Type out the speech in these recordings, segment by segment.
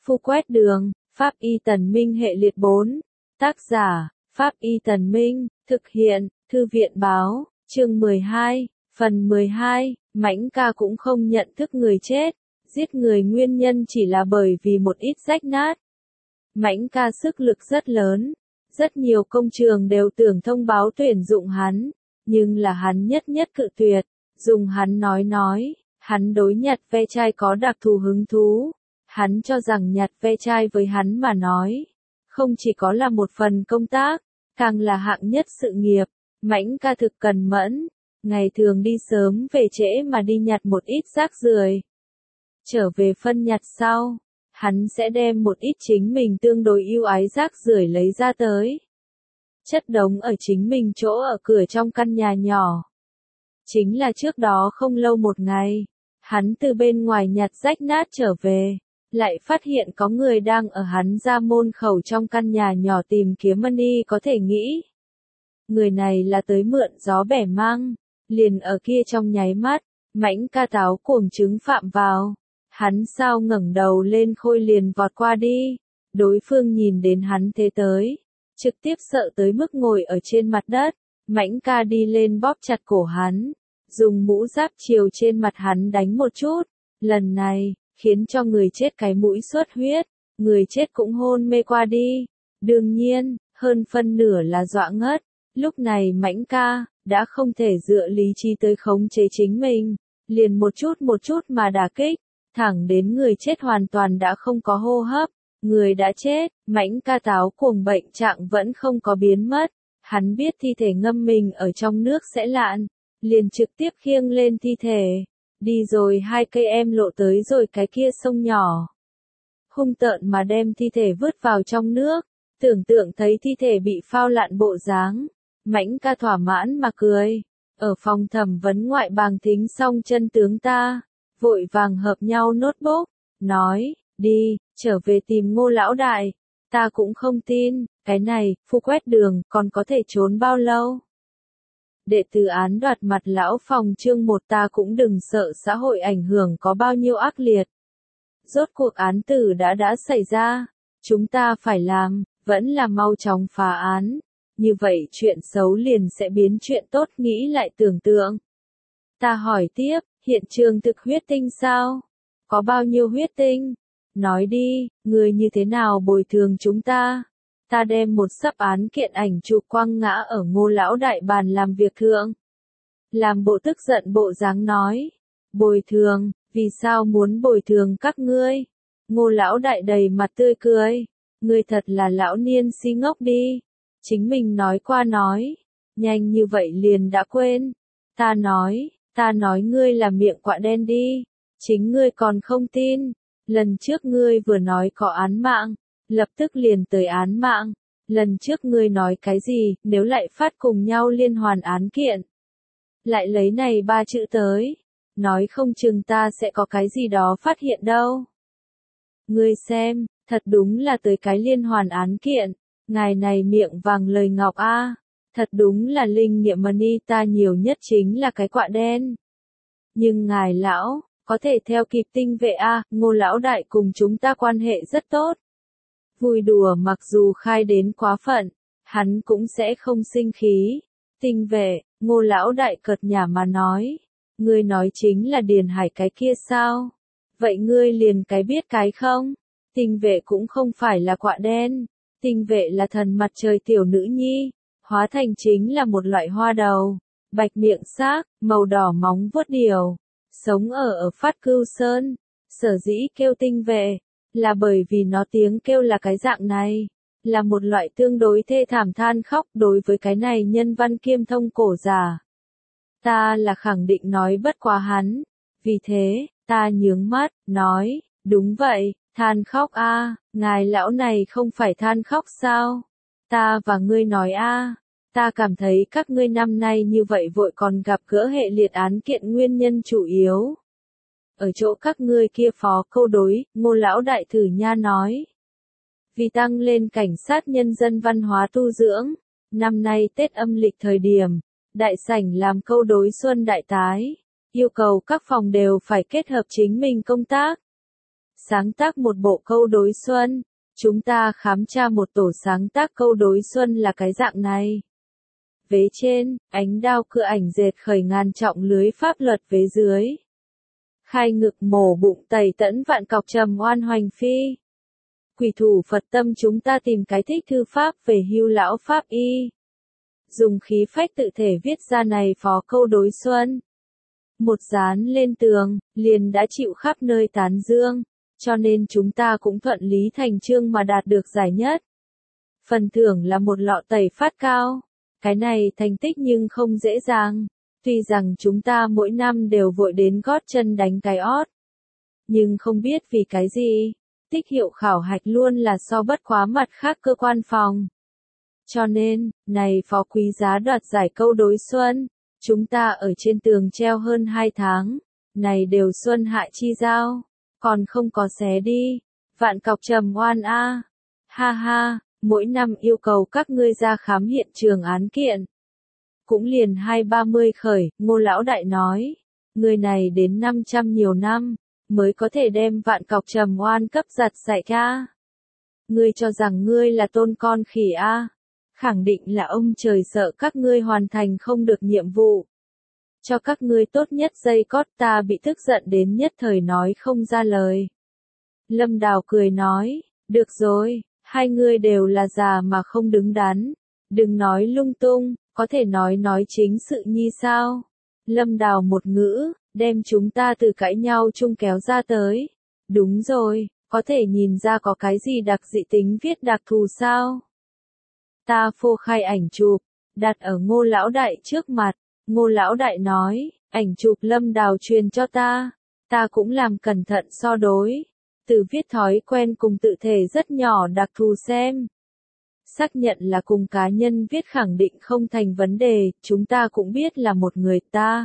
Phu quét đường, Pháp Y Tần Minh hệ liệt 4. Tác giả, Pháp Y Tần Minh, thực hiện, Thư viện báo, chương 12, phần 12, Mãnh ca cũng không nhận thức người chết, giết người nguyên nhân chỉ là bởi vì một ít rách nát. Mãnh ca sức lực rất lớn, rất nhiều công trường đều tưởng thông báo tuyển dụng hắn, nhưng là hắn nhất nhất cự tuyệt, dùng hắn nói, hắn đối nhặt ve chai có đặc thù hứng thú. Hắn cho rằng nhặt ve chai với hắn mà nói, không chỉ có là một phần công tác, càng là hạng nhất sự nghiệp. Mãnh ca thực cần mẫn, ngày thường đi sớm về trễ mà đi nhặt một ít rác rưởi. Trở về phân nhặt sau, hắn sẽ đem một ít chính mình tương đối yêu ái rác rưởi lấy ra tới. Chất đống ở chính mình chỗ ở cửa trong căn nhà nhỏ. Chính là trước đó không lâu một ngày, hắn từ bên ngoài nhặt rách nát trở về. Lại phát hiện có người đang ở hắn ra môn khẩu trong căn nhà nhỏ tìm kiếm money có thể nghĩ. Người này là tới mượn gió bẻ măng, liền ở kia trong nháy mắt, Mãnh ca táo cuồng trứng phạm vào. Hắn sao ngẩng đầu lên khôi liền vọt qua đi, đối phương nhìn đến hắn thế tới, trực tiếp sợ tới mức ngồi ở trên mặt đất, Mãnh ca đi lên bóp chặt cổ hắn, dùng mũ giáp chiều trên mặt hắn đánh một chút, lần này khiến cho người chết cái mũi xuất huyết, người chết cũng hôn mê qua đi. Đương nhiên, hơn phân nửa là dọa ngất. Lúc này Mãnh ca đã không thể dựa lý trí tới khống chế chính mình, liền một chút mà đả kích, thẳng đến người chết hoàn toàn đã không có hô hấp, người đã chết. Mãnh ca táo cuồng bệnh trạng vẫn không có biến mất, hắn biết thi thể ngâm mình ở trong nước sẽ lạn, liền trực tiếp khiêng lên thi thể. Đi rồi 2 cây em lộ tới rồi cái kia sông nhỏ. Hung tợn mà đem thi thể vứt vào trong nước, tưởng tượng thấy thi thể bị phao lạn bộ dáng. Mãnh ca thỏa mãn mà cười. Ở phòng thẩm vấn ngoại bàng thính xong chân tướng ta, vội vàng hợp nhau notebook, nói, đi, trở về tìm Ngô lão đại. Ta cũng không tin, cái này, phu quét đường, còn có thể trốn bao lâu. Đệ tử án đoạt mặt lão phòng chương 1 ta cũng đừng sợ xã hội ảnh hưởng có bao nhiêu ác liệt. Rốt cuộc án tử đã xảy ra, chúng ta phải làm, vẫn là mau chóng phá án, như vậy chuyện xấu liền sẽ biến chuyện tốt. Nghĩ lại tưởng tượng. Ta hỏi tiếp, hiện trường thực huyết tinh sao? Có bao nhiêu huyết tinh? Nói đi, người như thế nào bồi thường chúng ta? Ta đem một sấp án kiện ảnh chụp quăng ngã ở Ngô lão đại bàn làm việc thượng. Làm bộ tức giận bộ dáng nói. Bồi thường, vì sao muốn bồi thường các ngươi? Ngô lão đại đầy mặt tươi cười. Ngươi thật là lão niên si ngốc đi. Chính mình nói qua nói. Nhanh như vậy liền đã quên. Ta nói ngươi là miệng quạ đen đi. Chính ngươi còn không tin. Lần trước ngươi vừa nói có án mạng. Lập tức liền tới án mạng. Lần trước ngươi nói cái gì, nếu lại phát cùng nhau liên hoàn án kiện. Lại lấy này 3 chữ tới. Nói không chừng ta sẽ có cái gì đó phát hiện đâu. Ngươi xem, thật đúng là tới cái liên hoàn án kiện. Ngài này miệng vàng lời ngọc a, thật đúng là linh nghiệm money ta nhiều nhất chính là cái quạ đen. Nhưng ngài lão, có thể theo kịp tinh vệ a, Ngô lão đại cùng chúng ta quan hệ rất tốt. Vui đùa mặc dù khai đến quá phận, hắn cũng sẽ không sinh khí. Tinh vệ, Ngô lão đại cợt nhả mà nói. Ngươi nói chính là Điền Hải cái kia sao? Vậy ngươi liền cái biết cái không? Tinh vệ cũng không phải là quạ đen. Tinh vệ là thần mặt trời tiểu nữ nhi. Hóa thành chính là một loại hoa đầu. Bạch miệng xác, màu đỏ móng vuốt điều. Sống ở Phát Cưu Sơn. Sở dĩ kêu tinh vệ. Là bởi vì nó tiếng kêu là cái dạng này. Là một loại tương đối thê thảm than khóc đối với cái này nhân văn kiêm thông cổ giả. Ta là khẳng định nói bất quá hắn. Vì thế, ta nhướng mắt, nói, đúng vậy, than khóc a, ngài lão này không phải than khóc sao? Ta và ngươi nói a, ta cảm thấy các ngươi năm nay như vậy vội còn gặp gỡ hệ liệt án kiện nguyên nhân chủ yếu. Ở chỗ các ngươi kia phó câu đối, Ngô lão đại thử nha nói. Vì tăng lên cảnh sát nhân dân văn hóa tu dưỡng, năm nay Tết âm lịch thời điểm, đại sảnh làm câu đối xuân đại tái, yêu cầu các phòng đều phải kết hợp chính mình công tác. sáng tác một bộ câu đối xuân. Chúng ta khám tra một tổ sáng tác câu đối xuân là cái dạng này. Vế trên, ánh đao cưa ảnh dệt khởi ngàn trọng lưới pháp luật vế dưới. Khai ngực mổ bụng tẩy tẫn vạn cọc trầm oan hoành phi. Quỷ thủ Phật tâm chúng ta tìm cái thích thư pháp về hưu lão pháp y. Dùng khí phách tự thể viết ra này phó câu đối xuân. Một dán lên tường, liền đã chịu khắp nơi tán dương, cho nên chúng ta cũng thuận lý thành chương mà đạt được giải nhất. Phần thưởng là một lọ tẩy phát cao. Cái này thành tích nhưng không dễ dàng. Tuy rằng chúng ta mỗi năm đều vội đến gót chân đánh cái ót. Nhưng không biết vì cái gì, tích hiệu khảo hạch luôn là so bất quá mặt khác cơ quan phòng. Cho nên, này phó quý giá đoạt giải câu đối xuân, chúng ta ở trên tường treo hơn 2 tháng, này đều xuân hạ chi giao, còn không có xé đi, vạn cọc trầm oan a. Ha ha, mỗi năm yêu cầu các ngươi ra khám hiện trường án kiện. Cũng liền 2-30 khởi, Ngô lão đại nói, người này đến 500 nhiều năm, mới có thể đem vạn cọc trầm oan cấp giặt sạch ca. Ngươi cho rằng ngươi là tôn con khỉ a? Khẳng định là ông trời sợ các ngươi hoàn thành không được nhiệm vụ. Cho các ngươi tốt nhất dây cót, ta bị tức giận đến nhất thời nói không ra lời. Lâm Đào cười nói, được rồi, hai ngươi đều là già mà không đứng đắn. Đừng nói lung tung, có thể nói chính sự nhi sao. Lâm Đào một ngữ, đem chúng ta từ cãi nhau chung kéo ra tới. Đúng rồi, có thể nhìn ra có cái gì đặc dị tính viết đặc thù sao? Ta phô khai ảnh chụp, đặt ở Ngô lão đại trước mặt. Ngô lão đại nói, ảnh chụp Lâm Đào truyền cho ta cũng làm cẩn thận so đối. Từ viết thói quen cùng tự thể rất nhỏ đặc thù xem. Xác nhận là cùng cá nhân viết khẳng định không thành vấn đề, chúng ta cũng biết là một người ta.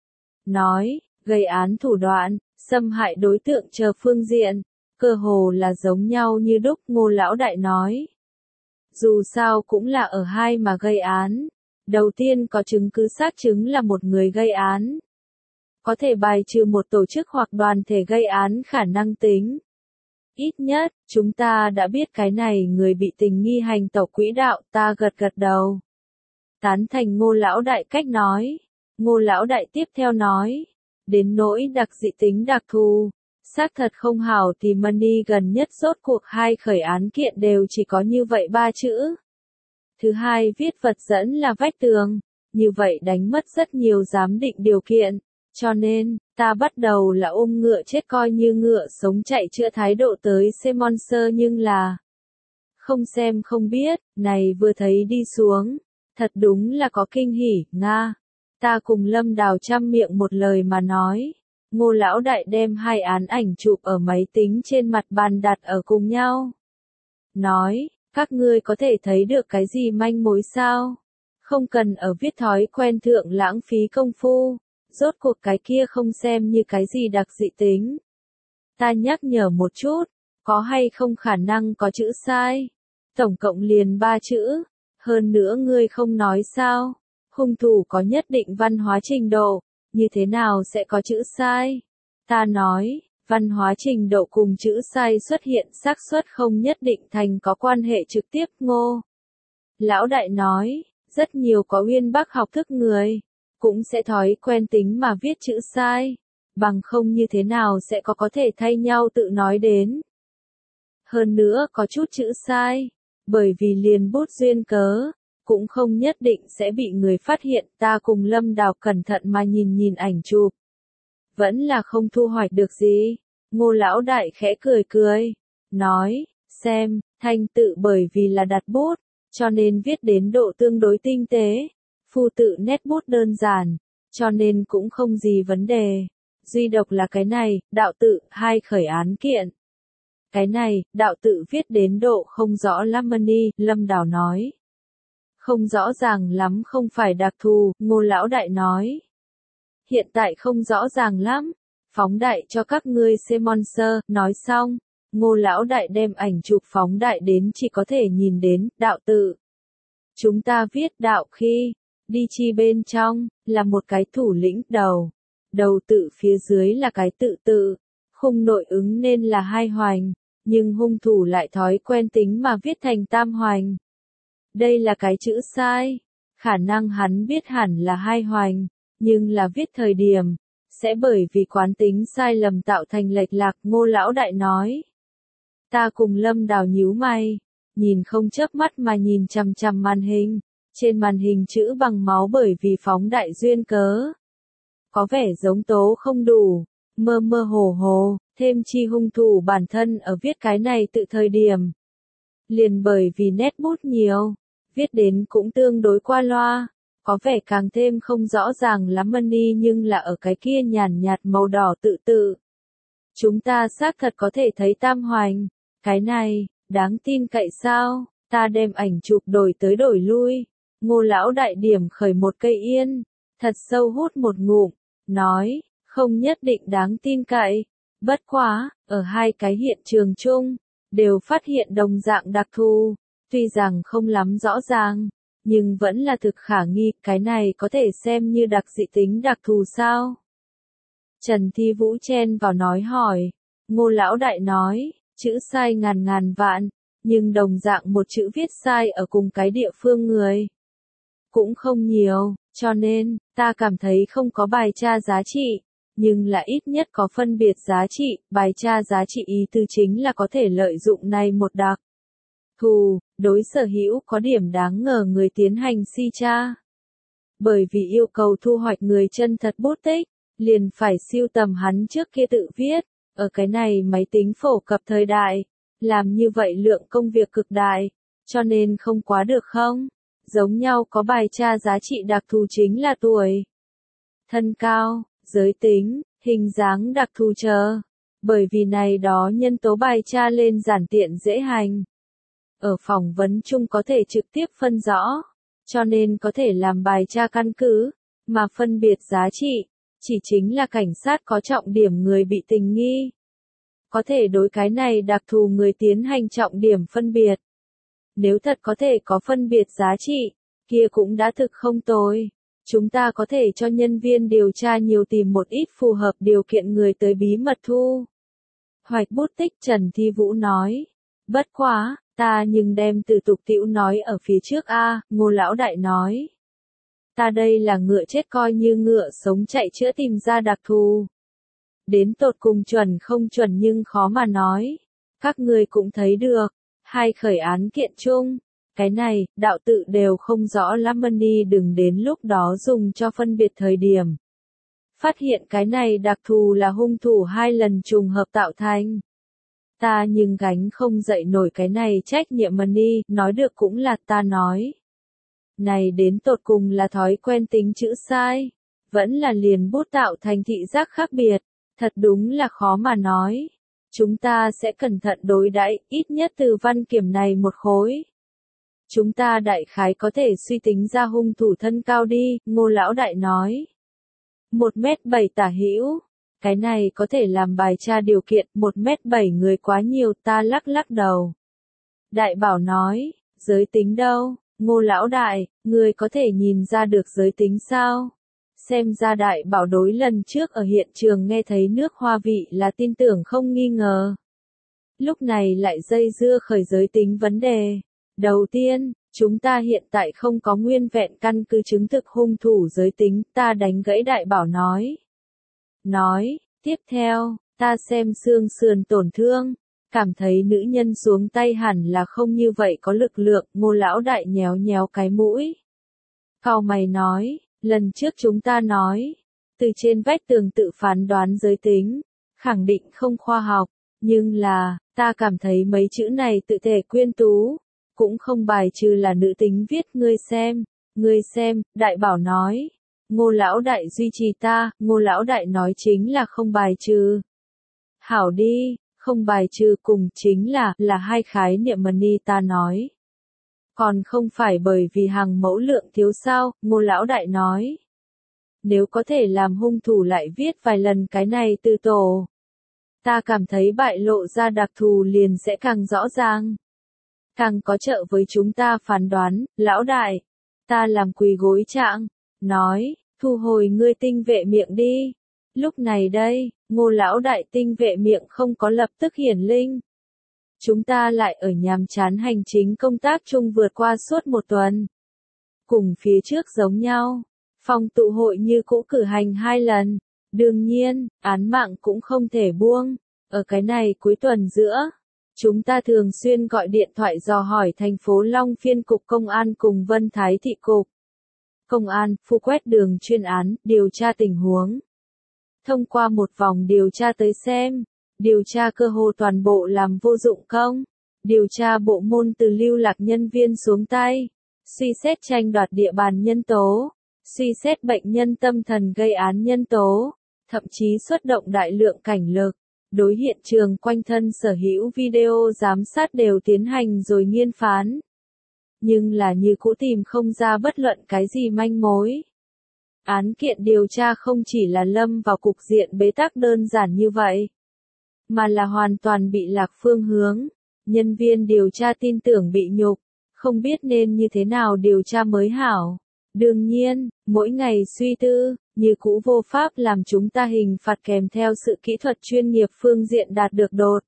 Nói, gây án thủ đoạn, xâm hại đối tượng chờ phương diện, cơ hồ là giống nhau như đúc. Ngô lão đại nói. Dù sao cũng là ở hai mà gây án. Đầu tiên có chứng cứ xác chứng là một người gây án. Có thể bài trừ một tổ chức hoặc đoàn thể gây án khả năng tính. Ít nhất, chúng ta đã biết cái này người bị tình nghi hành tẩu quỹ đạo, ta gật đầu. Tán thành Ngô lão đại cách nói. Ngô lão đại tiếp theo nói. Đến nỗi đặc dị tính đặc thù. Xác thật không hảo thì money gần nhất rốt cuộc hai khởi án kiện đều chỉ có như vậy 3 chữ. Thứ hai viết vật dẫn là vách tường. Như vậy đánh mất rất nhiều giám định điều kiện. Cho nên, ta bắt đầu là ôm ngựa chết coi như ngựa sống chạy chữa thái độ tới xem monster nhưng là không xem không biết, này vừa thấy đi xuống, thật đúng là có kinh hỉ, Nga. Ta cùng Lâm Đào chăm miệng một lời mà nói. Ngô lão đại đem hai án ảnh chụp ở máy tính trên mặt bàn đặt ở cùng nhau. Nói, các ngươi có thể thấy được cái gì manh mối sao? Không cần ở viết thói quen thượng lãng phí công phu. Rốt cuộc cái kia không xem như cái gì đặc dị tính. Ta nhắc nhở một chút, có hay không khả năng có chữ sai? Tổng cộng liền 3 chữ. Hơn nữa ngươi không nói sao? Hung thủ có nhất định văn hóa trình độ, như thế nào sẽ có chữ sai? Ta nói, văn hóa trình độ cùng chữ sai xuất hiện xác suất không nhất định thành có quan hệ trực tiếp. Ngô lão đại nói, rất nhiều có uyên bác học thức người cũng sẽ thói quen tính mà viết chữ sai, bằng không như thế nào sẽ có thể thay nhau tự nói đến. Hơn nữa có chút chữ sai, bởi vì liền bút duyên cớ, cũng không nhất định sẽ bị người phát hiện. Ta cùng Lâm Đào cẩn thận mà nhìn ảnh chụp. Vẫn là không thu hoạch được gì. Ngô lão đại khẽ cười, nói, xem, thanh tự bởi vì là đặt bút, cho nên viết đến độ tương đối tinh tế. Phu tự nét bút đơn giản, cho nên cũng không gì vấn đề. Duy độc là cái này, đạo tự, hai khởi án kiện. Cái này, đạo tự viết đến độ không rõ lắm money, Lâm Đào nói. Không rõ ràng lắm không phải đặc thù, Ngô lão đại nói. Hiện tại không rõ ràng lắm, phóng đại cho các ngươi xem monster, nói xong. Ngô lão đại đem ảnh chụp phóng đại đến chỉ có thể nhìn đến, đạo tự. Chúng ta viết đạo khi đi chi bên trong, là một cái thủ lĩnh đầu. Đầu tự phía dưới là cái tự, Khung nội ứng nên là hai hoành, nhưng hung thủ lại thói quen tính mà viết thành tam hoành. Đây là cái chữ sai, khả năng hắn viết hẳn là hai hoành, nhưng là viết thời điểm, sẽ bởi vì quán tính sai lầm tạo thành lệch lạc. Ngô lão đại nói. Ta cùng Lâm Đào nhíu mày, nhìn không chớp mắt mà nhìn chằm chằm màn hình, trên màn hình chữ bằng máu bởi vì phóng đại duyên cớ. Có vẻ giống tố không đủ, mơ mơ hồ hồ, thêm chi hung thủ bản thân ở viết cái này tự thời điểm. Liền bởi vì nét bút nhiều, viết đến cũng tương đối qua loa, có vẻ càng thêm không rõ ràng lắm money nhưng là ở cái kia nhàn nhạt màu đỏ tự tự. Chúng ta xác thật có thể thấy tam hoành, cái này, đáng tin cậy sao, ta đem ảnh chụp đổi tới đổi lui. Ngô lão đại điểm khởi một cây yên, thật sâu hút một ngụm, nói, không nhất định đáng tin cậy, bất quá, ở hai cái hiện trường chung, đều phát hiện đồng dạng đặc thù, tuy rằng không lắm rõ ràng, nhưng vẫn là thực khả nghi, cái này có thể xem như đặc dị tính đặc thù sao? Trần Thi Vũ chen vào nói hỏi, Ngô lão đại nói, chữ sai ngàn ngàn vạn, nhưng đồng dạng một chữ viết sai ở cùng cái địa phương người cũng không nhiều, cho nên, ta cảm thấy không có bài tra giá trị, nhưng là ít nhất có phân biệt giá trị. Bài tra giá trị ý tư chính là có thể lợi dụng này một đặc thù, đối sở hữu có điểm đáng ngờ người tiến hành si tra. Bởi vì yêu cầu thu hoạch người chân thật bút tích, liền phải siêu tầm hắn trước kia tự viết, ở cái này máy tính phổ cập thời đại, làm như vậy lượng công việc cực đại, cho nên không quá được không? Giống nhau có bài tra giá trị đặc thù chính là tuổi, thân cao, giới tính, hình dáng đặc thù chờ. Bởi vì này đó nhân tố bài tra lên giản tiện dễ hành. Ở phỏng vấn chung có thể trực tiếp phân rõ, cho nên có thể làm bài tra căn cứ, mà phân biệt giá trị, chỉ chính là cảnh sát có trọng điểm người bị tình nghi. Có thể đối cái này đặc thù người tiến hành trọng điểm phân biệt. Nếu thật có thể có phân biệt giá trị, kia cũng đã thực không tồi. Chúng ta có thể cho nhân viên điều tra nhiều tìm một ít phù hợp điều kiện người tới bí mật thu hoạch bút tích. Trần Thi Vũ nói. Bất quá, ta nhưng đem từ tục tĩu nói ở phía trước a. Ngô lão đại nói. Ta đây là ngựa chết coi như ngựa sống chạy chữa tìm ra đặc thù. Đến tột cùng chuẩn không chuẩn nhưng khó mà nói. Các người cũng thấy được, hai khởi án kiện chung, cái này, đạo tự đều không rõ lắm money đừng đến lúc đó dùng cho phân biệt thời điểm. Phát hiện cái này đặc thù là hung thủ hai lần trùng hợp tạo thành. Ta nhưng gánh không dậy nổi cái này trách nhiệm money, nói được cũng là ta nói. Này đến tột cùng là thói quen tính chữ sai, vẫn là liền bút tạo thành thị giác khác biệt, thật đúng là khó mà nói. Chúng ta sẽ cẩn thận đối đãi, ít nhất từ văn kiểm này một khối. Chúng ta đại khái có thể suy tính ra hung thủ thân cao đi, Ngô lão đại nói. 1m7 tả hữu, cái này có thể làm bài tra điều kiện, 1m7 người quá nhiều, ta lắc lắc đầu. Đại bảo nói, giới tính đâu, Ngô lão đại, người có thể nhìn ra được giới tính sao? Xem ra đại bảo đối lần trước ở hiện trường nghe thấy nước hoa vị là tin tưởng không nghi ngờ. Lúc này lại dây dưa khởi giới tính vấn đề. Đầu tiên, chúng ta hiện tại không có nguyên vẹn căn cứ chứng thực hung thủ giới tính, ta đánh gãy đại bảo nói. Tiếp theo, ta xem xương sườn tổn thương, cảm thấy nữ nhân xuống tay hẳn là không như vậy có lực lượng. Ngô lão đại nhéo nhéo cái mũi. Cau mày nói, lần trước chúng ta nói, từ trên vách tường tự phán đoán giới tính, khẳng định không khoa học, nhưng là, ta cảm thấy mấy chữ này tự thể quyên tú, cũng không bài trừ là nữ tính viết. Ngươi xem, đại bảo nói. Ngô lão đại duy trì ta, Ngô lão đại nói chính là không bài trừ. Hảo đi, không bài trừ cùng chính là hai khái niệm money ta nói. Còn không phải bởi vì hàng mẫu lượng thiếu sao, Ngô lão đại nói. Nếu có thể làm hung thủ lại viết vài lần cái này từ tổ, ta cảm thấy bại lộ ra đặc thù liền sẽ càng rõ ràng. Càng có trợ với chúng ta phán đoán. Lão đại, ta làm quỳ gối trạng, nói, thu hồi ngươi tinh vệ miệng đi. Lúc này đây, Ngô lão đại tinh vệ miệng không có lập tức hiển linh. Chúng ta lại ở nhàm chán hành chính công tác chung vượt qua suốt một tuần. Cùng phía trước giống nhau, phòng tụ hội như cũ cử hành 2 lần. Đương nhiên, án mạng cũng không thể buông. Ở cái này cuối tuần giữa, chúng ta thường xuyên gọi điện thoại dò hỏi thành phố Long Phiên cục công an cùng Vân Thái thị cục công an, phu quét đường chuyên án, điều tra tình huống. Thông qua một vòng điều tra tới xem, điều tra cơ hồ toàn bộ làm vô dụng công, điều tra bộ môn từ lưu lạc nhân viên xuống tay, suy xét tranh đoạt địa bàn nhân tố, suy xét bệnh nhân tâm thần gây án nhân tố, thậm chí xuất động đại lượng cảnh lực, đối hiện trường quanh thân sở hữu video giám sát đều tiến hành rồi nghiên phán. Nhưng là như cũ tìm không ra bất luận cái gì manh mối. Án kiện điều tra không chỉ là lâm vào cục diện bế tắc đơn giản như vậy, mà là hoàn toàn bị lạc phương hướng. Nhân viên điều tra tin tưởng bị nhục, không biết nên như thế nào điều tra mới hảo. Đương nhiên, mỗi ngày suy tư, như cũ vô pháp làm chúng ta hình phạt kèm theo sự kỹ thuật chuyên nghiệp phương diện đạt được đột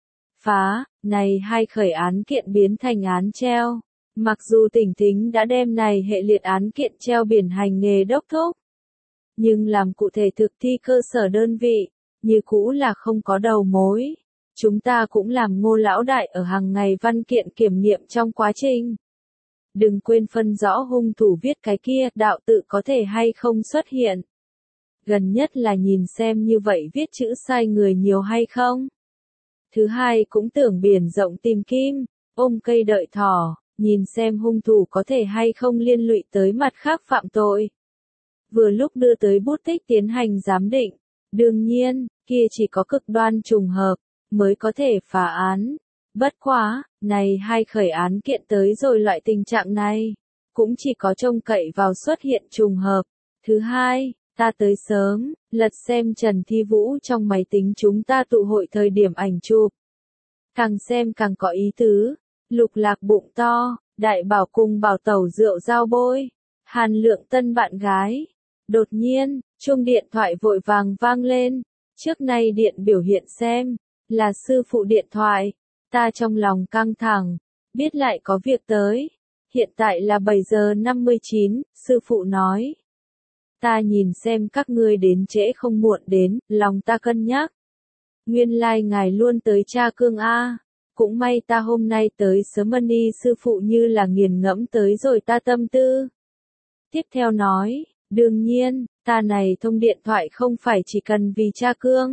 phá. Này hai khởi án kiện biến thành án treo. Mặc dù tỉnh thính đã đem này hệ liệt án kiện treo biển hành nghề đốc thúc, nhưng làm cụ thể thực thi cơ sở đơn vị, như cũ là không có đầu mối. Chúng ta cũng làm Ngô lão đại ở hàng ngày văn kiện kiểm nghiệm trong quá trình. Đừng quên phân rõ hung thủ viết cái kia đạo tự có thể hay không xuất hiện. Gần nhất là nhìn xem như vậy viết chữ sai người nhiều hay không. Thứ hai cũng tưởng biển rộng tìm kim, ôm cây đợi thỏ, nhìn xem hung thủ có thể hay không liên lụy tới mặt khác phạm tội. Vừa lúc đưa tới bút tích tiến hành giám định, đương nhiên, kia chỉ có cực đoan trùng hợp, mới có thể phá án. Bất quá, này hai khởi án kiện tới rồi loại tình trạng này, cũng chỉ có trông cậy vào xuất hiện trùng hợp. Thứ hai, ta tới sớm, lật xem Trần Thi Vũ trong máy tính chúng ta tụ hội thời điểm ảnh chụp. Càng xem càng có ý tứ, Lục Lạc bụng to, Đại Bảo cùng Bảo Tẩu rượu giao bôi, Hàn Lượng tân bạn gái. Đột nhiên, chuông điện thoại vội vàng vang lên, trước nay điện biểu hiện xem, là sư phụ điện thoại. Ta trong lòng căng thẳng, biết lại có việc tới. Hiện tại là 7 giờ 59, sư phụ nói. Ta nhìn xem các ngươi đến trễ không muộn đến, lòng ta cân nhắc. Nguyên lai ngài luôn tới tra cương A. Cũng may ta hôm nay tới sớm đi sư phụ như là nghiền ngẫm tới rồi ta tâm tư. Tiếp theo nói, đương nhiên, ta này thông điện thoại không phải chỉ cần vì tra cương.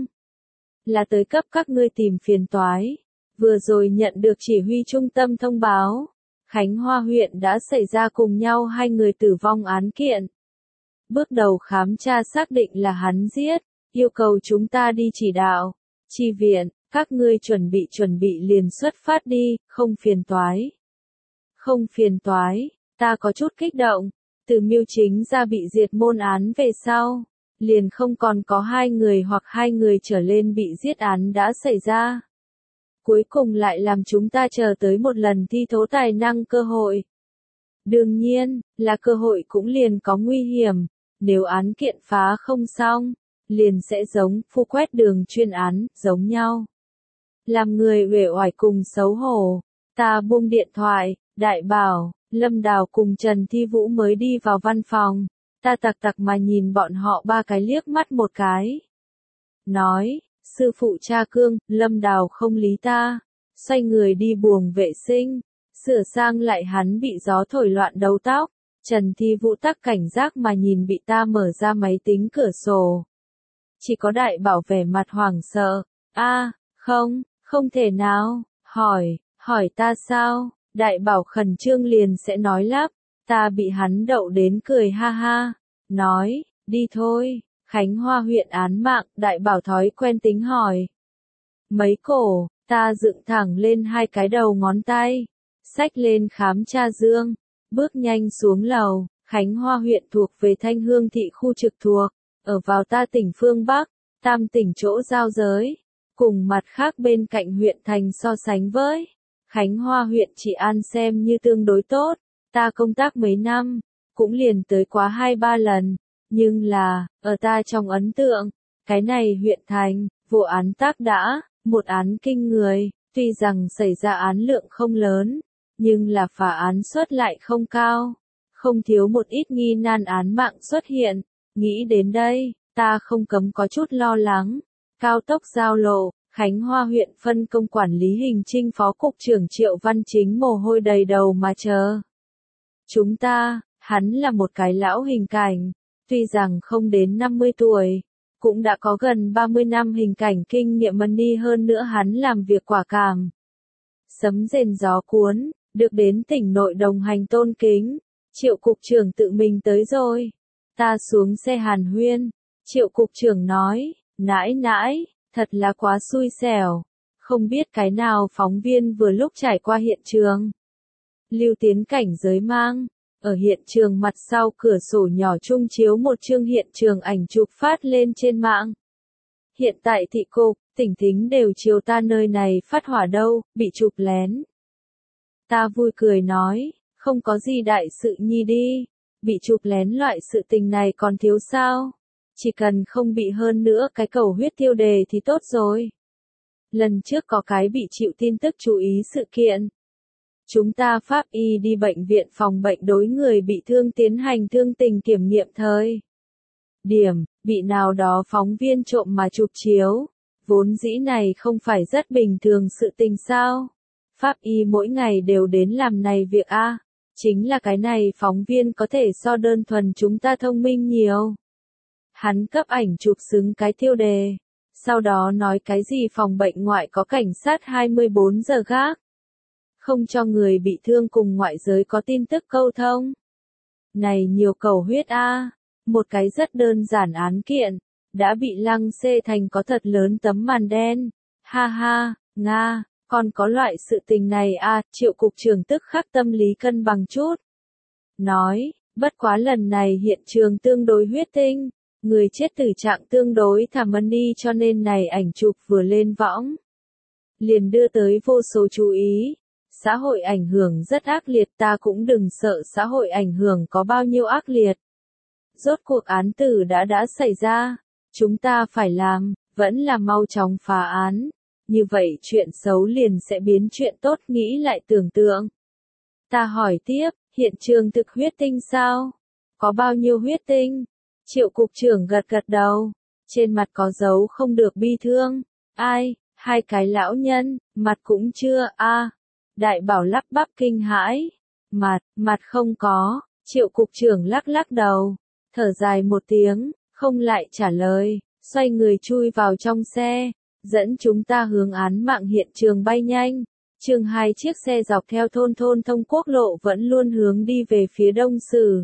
Là tới cấp các ngươi tìm phiền toái. Vừa rồi nhận được chỉ huy trung tâm thông báo, Khánh Hoa huyện đã xảy ra cùng nhau 2 người tử vong án kiện. Bước đầu khám tra xác định là hắn giết, yêu cầu chúng ta đi chỉ đạo, chi viện, các ngươi chuẩn bị liền xuất phát đi, không phiền toái. Không phiền toái, ta có chút kích động, từ Miêu Chính ra bị diệt môn án về sau, liền không còn có 2 người hoặc 2 người trở lên bị giết án đã xảy ra. Cuối cùng lại làm chúng ta chờ tới một lần thi thố tài năng cơ hội. Đương nhiên, là cơ hội cũng liền có nguy hiểm, nếu án kiện phá không xong, liền sẽ giống phu quét đường chuyên án, giống nhau. Làm người uể oải cùng xấu hổ, ta buông điện thoại, Đại Bảo, Lâm Đào cùng Trần Thi Vũ mới đi vào văn phòng, ta tặc tặc mà nhìn bọn họ 3 cái liếc mắt một cái. Nói, sư phụ tra cương, Lâm Đào không lý ta, xoay người đi buồng vệ sinh, sửa sang lại hắn bị gió thổi loạn đầu tóc. Trần Thi Vũ tắc cảnh giác mà nhìn bị ta mở ra máy tính cửa sổ. Chỉ có Đại Bảo vẻ mặt hoảng sợ, không thể nào, hỏi ta sao, Đại Bảo khẩn trương liền sẽ nói lắp, ta bị hắn đậu đến cười ha ha, nói, đi thôi. Khánh Hoa huyện án mạng, Đại Bảo thói quen tính hỏi. Mấy cổ, ta dựng thẳng lên 2 cái đầu ngón tay, xách lên khám tra dương, bước nhanh xuống lầu. Khánh Hoa huyện thuộc về Thanh Hương thị khu trực thuộc, ở vào ta tỉnh phương Bắc, Tam tỉnh chỗ giao giới, cùng mặt khác bên cạnh huyện thành so sánh với. Khánh Hoa huyện trị an xem như tương đối tốt, ta công tác mấy năm, cũng liền tới quá 2-3 lần. Nhưng là, ở ta trong ấn tượng, Cái này huyện thành, vụ án tác đã, một án kinh người, tuy rằng xảy ra án lượng không lớn, nhưng là phá án suất lại không cao, không thiếu một ít nghi nan án mạng xuất hiện. Nghĩ đến đây, ta không cấm có chút lo lắng. Cao tốc giao lộ, Khánh Hoa huyện phân công quản lý hành chính phó cục trưởng Triệu Văn Chính mồ hôi đầy đầu mà chờ. Chúng ta, hắn là một cái lão hình cảnh, tuy rằng không đến 50 tuổi, cũng đã có gần 30 năm hình cảnh kinh nghiệm money, hơn nữa hắn làm việc quả cảm. Sấm rền gió cuốn, được đến tỉnh nội đồng hành tôn kính. Triệu cục trưởng tự mình tới rồi. Ta xuống xe hàn huyên. Triệu cục trưởng nói, nãi nãi, thật là quá xui xẻo. Không biết cái nào phóng viên vừa lúc trải qua hiện trường. Lưu Tiến cảnh giới mang. Ở hiện trường mặt sau cửa sổ nhỏ trung chiếu một chương hiện trường ảnh chụp phát lên trên mạng. Hiện tại thị cục, tỉnh thính đều chiếu ta nơi này phát hỏa đâu, bị chụp lén. Ta vui cười nói, không có gì đại sự nhi đi, bị chụp lén loại sự tình này còn thiếu sao, chỉ cần không bị hơn nữa cái cầu huyết tiêu đề thì tốt rồi. Lần trước có cái bị chịu tin tức chú ý sự kiện. Chúng ta pháp y đi bệnh viện phòng bệnh đối người bị thương tiến hành thương tình kiểm nghiệm thời điểm, bị nào đó phóng viên trộm mà chụp chiếu, vốn dĩ này không phải rất bình thường sự tình sao. Pháp y mỗi ngày đều đến làm này việc a, chính là cái này phóng viên có thể so đơn thuần chúng ta thông minh nhiều. Hắn cấp ảnh chụp xứng cái tiêu đề, sau đó nói cái gì phòng bệnh ngoại có cảnh sát 24 giờ gác, không cho người bị thương cùng ngoại giới có tin tức câu thông. Này nhiều cầu huyết a, một cái rất đơn giản án kiện, đã bị lăng xê thành có thật lớn tấm màn đen. Ha ha, Nga, còn có loại sự tình này a, Triệu cục trưởng tức khắc tâm lý cân bằng chút. Nói, bất quá lần này hiện trường tương đối huyết tinh, người chết tử trạng tương đối thảm money, cho nên này ảnh chụp vừa lên võng, liền đưa tới vô số chú ý. Xã hội ảnh hưởng rất ác liệt, ta cũng đừng sợ xã hội ảnh hưởng có bao nhiêu ác liệt. Rốt cuộc án tử đã xảy ra, chúng ta phải làm, vẫn là mau chóng phá án. Như vậy chuyện xấu liền sẽ biến chuyện tốt, nghĩ lại tưởng tượng. Ta hỏi tiếp, hiện trường thực huyết tinh sao? Có bao nhiêu huyết tinh? Triệu cục trưởng gật gật đầu, trên mặt có dấu không được bi thương. Ai, hai cái lão nhân, mặt cũng chưa a. Đại bảo lắp bắp kinh hãi. Mặt không có, Triệu cục trưởng lắc lắc đầu, thở dài một tiếng, không lại trả lời, xoay người chui vào trong xe, dẫn chúng ta hướng án mạng hiện trường bay nhanh. Chương 2 chiếc xe dọc theo thôn thông quốc lộ vẫn luôn hướng đi về phía đông sử.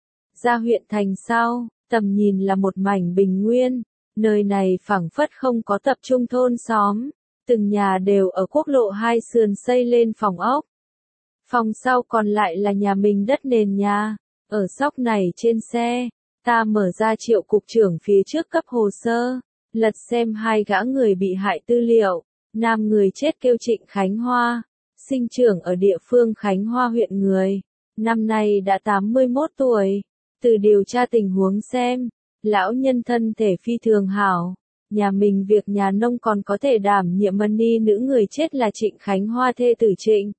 Ra huyện thành sau, tầm nhìn là một mảnh bình nguyên, nơi này phảng phất không có tập trung thôn xóm. Từng nhà đều ở quốc lộ 2 sườn xây lên phòng ốc. Phòng sau còn lại là nhà mình đất nền nhà. Ở sóc này trên xe, ta mở ra Triệu cục trưởng phía trước cấp hồ sơ, lật xem hai gã người bị hại tư liệu. Nam người chết kêu Trịnh Khánh Hoa, sinh trưởng ở địa phương Khánh Hoa huyện người. Năm nay đã 81 tuổi. Từ điều tra tình huống xem, lão nhân thân thể phi thường hảo. Nhà mình việc nhà nông còn có thể đảm nhiệm money, nữ người chết là Trịnh Khánh Hoa thê tử Trịnh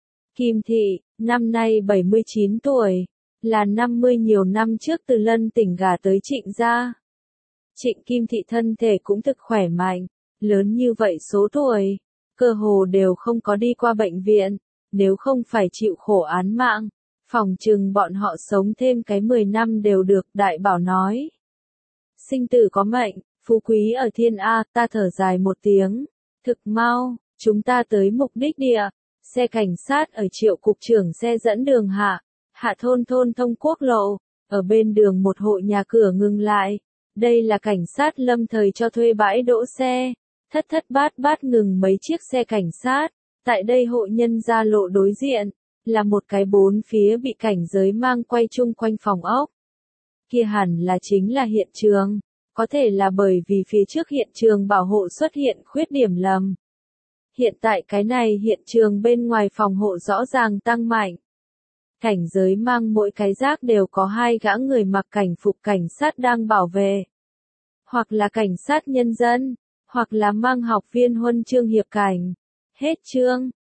Kim Thị, năm nay 79 tuổi, là 50 nhiều năm trước từ Lân tỉnh gả tới Trịnh gia. Trịnh Kim Thị thân thể cũng thực khỏe mạnh, lớn như vậy số tuổi, cơ hồ đều không có đi qua bệnh viện, nếu không phải chịu khổ án mạng, phỏng chừng bọn họ sống thêm cái 10 năm đều được. Đại bảo nói, sinh tử có mệnh, phú quý ở thiên A. Ta thở dài một tiếng, thực mau, chúng ta tới mục đích địa. Xe cảnh sát ở Triệu cục trưởng xe dẫn đường hạ thôn thông quốc lộ, ở bên đường một hộ nhà cửa ngừng lại. Đây là cảnh sát lâm thời cho thuê bãi đỗ xe, thất bát ngừng mấy chiếc xe cảnh sát. Tại đây hộ nhân gia lộ đối diện, là một cái bốn phía bị cảnh giới mang quay chung quanh phòng ốc. Kia hẳn là chính là hiện trường. Có thể là bởi vì phía trước hiện trường bảo hộ xuất hiện khuyết điểm lầm. Hiện tại cái này hiện trường bên ngoài phòng hộ rõ ràng tăng mạnh. Cảnh giới mang mỗi cái rác đều có hai gã người mặc cảnh phục cảnh sát đang bảo vệ. hoặc là cảnh sát nhân dân, hoặc là mang học viên huân chương hiệp cảnh. Hết chương.